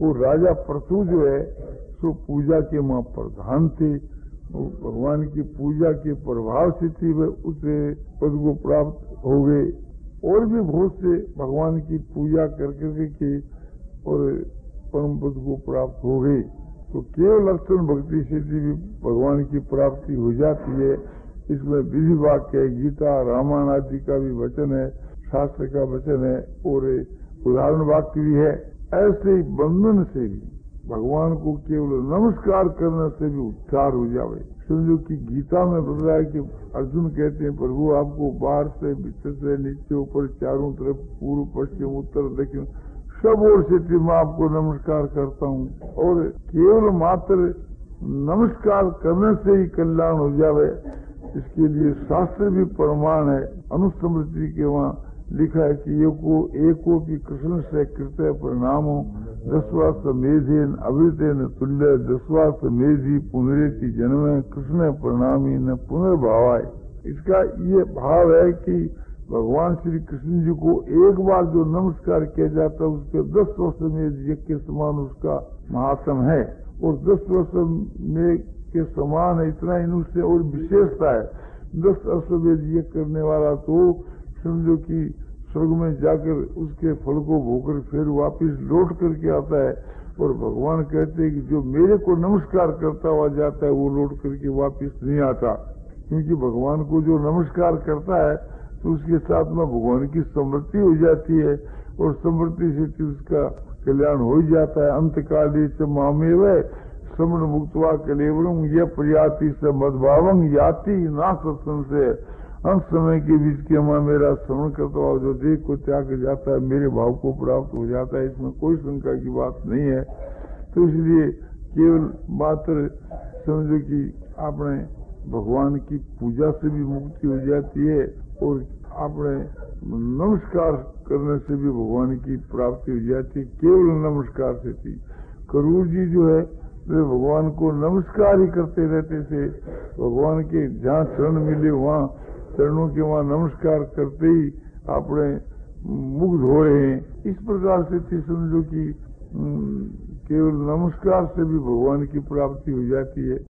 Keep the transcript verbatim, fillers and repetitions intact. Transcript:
वो राजा प्रसू जो है सो पूजा के वहां प्रधान थे, भगवान की पूजा के प्रभाव से थी वह उसे पद को प्राप्त हो गए। और भी बहुत से भगवान की पूजा कर करके के और परम पद को प्राप्त हो गए। तो केवल अक्षर भक्ति से भी भगवान की प्राप्ति हो जाती है। इसमें विधि वाक्य है, गीता रामायण आदि का भी वचन है, शास्त्र का वचन है और उदाहरण वाक्य भी है। ऐसे ही बंधन से भी भगवान को केवल नमस्कार करने से भी उद्धार हो जावे। समझो कि गीता में बताया कि अर्जुन कहते हैं प्रभु आपको बाहर से भीतर से नीचे ऊपर चारों तरफ पूर्व पश्चिम उत्तर दक्षिण सब ओर से मैं आपको नमस्कार करता हूँ। और केवल मात्र नमस्कार करने से ही कल्याण हो जावे इसके लिए शास्त्र भी प्रमाण है। अनुस्मृति के वहाँ लिखा है कि एको एको की कृष्ण से कृत्य परिणामो दसवा समेधेन अवृतेन तुल्य दसवा समेधी पुनरेति जन्म कृष्ण परिणामी न पुनर्भावाय। इसका ये भाव है कि भगवान श्री कृष्ण जी को एक बार जो नमस्कार किया जाता है उसके दस वर्ष में यज्ञ के समान उसका महात्म है। और दस वर्ष में के समान है, इतना इनसे और विशेषता है। दस अश्वमेध यज्ञ करने वाला तो समझो कि स्वर्ग में जाकर उसके फल को भोकर फिर वापस लौट करके आता है। और भगवान कहते हैं कि जो मेरे को नमस्कार करता हुआ जाता है वो लौट करके वापस नहीं आता, क्योंकि भगवान को जो नमस्कार करता है तो उसके साथ में भगवान की समृद्धि हो जाती है और समृद्धि से उसका कल्याण हो ही जाता है। अंतकाली से मामेव श्रवण मुक्तवा कलेवरम यह प्रयाति से मदभावं याति ना सत्संग से। अंत समय के बीच के मां मेरा श्रवण करता हुआ जो देह को त्याग जाता है मेरे भाव को प्राप्त हो जाता है, इसमें कोई शंका की बात नहीं है। तो इसलिए केवल मात्र समझो कि आपने भगवान की पूजा से भी मुक्ति हो जाती है और आपने नमस्कार करने से भी भगवान की प्राप्ति हो जाती है। केवल नमस्कार से थी। करूर जी जो है वे भगवान को नमस्कार ही करते रहते थे। भगवान के जहाँ चरण मिले वहाँ चरणों के वहाँ नमस्कार करते ही आपने मुग्ध हो रहे हैं। इस प्रकार से थी समझो कि केवल नमस्कार से भी भगवान की प्राप्ति हो जाती है।